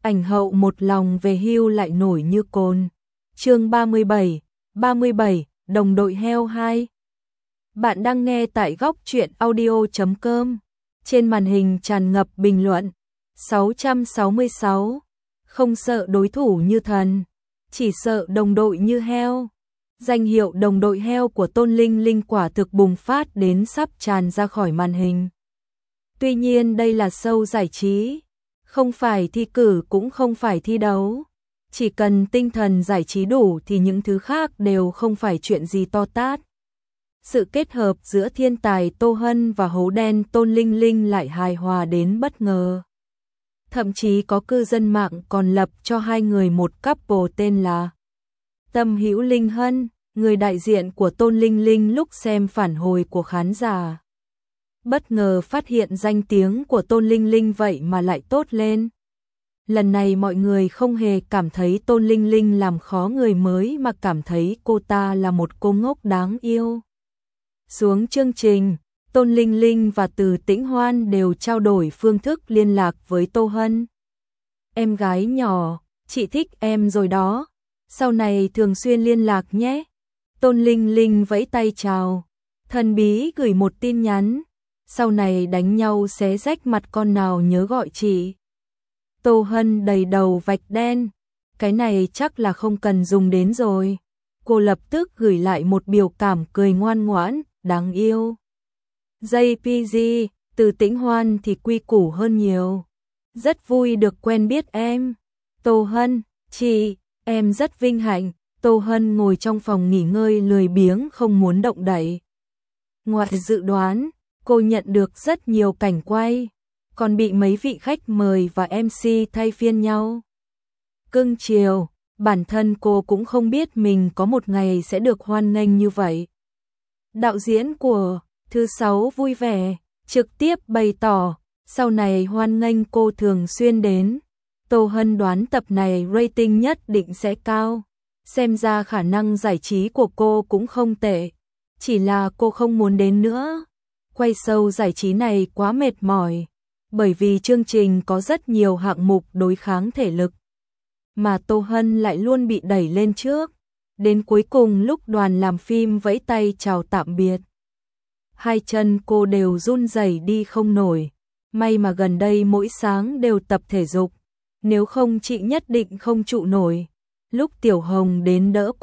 ảnh hậu một lòng về hưu lại nổi như cồn. Chương 37, đồng đội heo 2. Bạn đang nghe tại góc truyện audio.com. Trên màn hình tràn ngập bình luận. 666. Không sợ đối thủ như thần, chỉ sợ đồng đội như heo. Danh hiệu đồng đội heo của Tôn Linh Linh quả thực bùng phát đến sắp tràn ra khỏi màn hình. Tuy nhiên đây là show giải trí, không phải thi cử cũng không phải thi đấu. Chỉ cần tinh thần giải trí đủ thì những thứ khác đều không phải chuyện gì to tát. Sự kết hợp giữa thiên tài Tô Hân và hố đen Tôn Linh Linh lại hài hòa đến bất ngờ. Thậm chí có cư dân mạng còn lập cho hai người một couple tên là Tâm Hữu Linh Hân, người đại diện của Tôn Linh Linh lúc xem phản hồi của khán giả. Bất ngờ phát hiện danh tiếng của Tôn Linh Linh vậy mà lại tốt lên. Lần này mọi người không hề cảm thấy Tôn Linh Linh làm khó người mới mà cảm thấy cô ta là một cô ngốc đáng yêu. Xuống chương trình, Tôn Linh Linh và Từ Tĩnh Hoan đều trao đổi phương thức liên lạc với Tô Hân. Em gái nhỏ, chị thích em rồi đó, sau này thường xuyên liên lạc nhé. Tôn Linh Linh vẫy tay chào, thần bí gửi một tin nhắn, sau này đánh nhau xé rách mặt con nào nhớ gọi chị. Tô Hân đầy đầu vạch đen, cái này chắc là không cần dùng đến rồi. Cô lập tức gửi lại một biểu cảm cười ngoan ngoãn, đáng yêu. JPG, Từ Tĩnh Hoan thì quy củ hơn nhiều. Rất vui được quen biết em. Tô Hân, chị, em rất vinh hạnh. Tô Hân ngồi trong phòng nghỉ ngơi lười biếng không muốn động đậy. Ngoài dự đoán, cô nhận được rất nhiều cảnh quay, còn bị mấy vị khách mời và MC thay phiên nhau cưng chiều. Bản thân cô cũng không biết mình có một ngày sẽ được hoan nghênh như vậy. Đạo diễn của Thứ Sáu vui vẻ, trực tiếp bày tỏ, sau này hoan nghênh cô thường xuyên đến. Tô Hân đoán tập này rating nhất định sẽ cao. Xem ra khả năng giải trí của cô cũng không tệ. Chỉ là cô không muốn đến nữa. Quay show giải trí này quá mệt mỏi. Bởi vì chương trình có rất nhiều hạng mục đối kháng thể lực. Mà Tô Hân lại luôn bị đẩy lên trước. Đến cuối cùng lúc đoàn làm phim vẫy tay chào tạm biệt, hai chân cô đều run rẩy đi không nổi. May mà gần đây mỗi sáng đều tập thể dục, nếu không chị nhất định không trụ nổi. Lúc Tiểu Hồng đến đỡ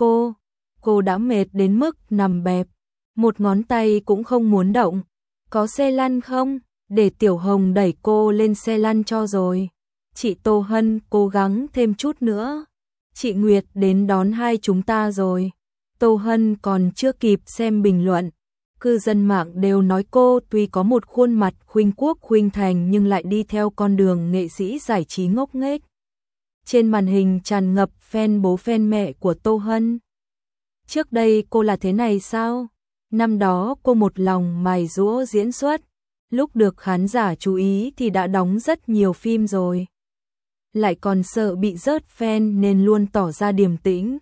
cô đã mệt đến mức nằm bẹp, một ngón tay cũng không muốn động. Có xe lăn không? Để Tiểu Hồng đẩy cô lên xe lăn cho rồi. Chị Tô Hân cố gắng thêm chút nữa. Chị Nguyệt đến đón hai chúng ta rồi. Tô Hân còn chưa kịp xem bình luận, cư dân mạng đều nói cô tuy có một khuôn mặt khuynh quốc khuynh thành nhưng lại đi theo con đường nghệ sĩ giải trí ngốc nghếch. Trên màn hình tràn ngập fan bố fan mẹ của Tô Hân. Trước đây cô là thế này sao? Năm đó cô một lòng mài giũa diễn xuất, lúc được khán giả chú ý thì đã đóng rất nhiều phim rồi. Lại còn sợ bị rớt fan nên luôn tỏ ra điềm tĩnh.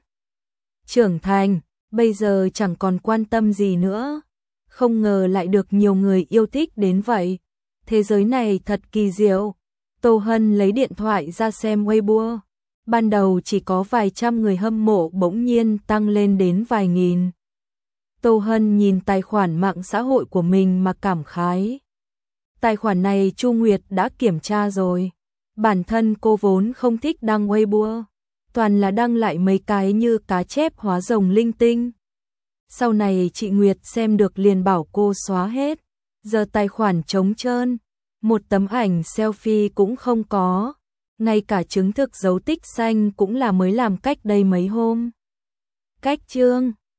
Trưởng thành, bây giờ chẳng còn quan tâm gì nữa. Không ngờ lại được nhiều người yêu thích đến vậy. Thế giới này thật kỳ diệu. Tô Hân lấy điện thoại ra xem Weibo. Ban đầu chỉ có vài trăm người hâm mộ, bỗng nhiên tăng lên đến vài nghìn. Tô Hân nhìn tài khoản mạng xã hội của mình mà cảm khái. Tài khoản này Chu Nguyệt đã kiểm tra rồi. Bản thân cô vốn không thích đăng Weibo, toàn là đăng lại mấy cái như cá chép hóa rồng linh tinh. Sau này chị Nguyệt xem được liền bảo cô xóa hết. Giờ tài khoản trống trơn, một tấm ảnh selfie cũng không có. Ngay cả chứng thực dấu tích xanh cũng là mới làm cách đây mấy hôm. Cách chương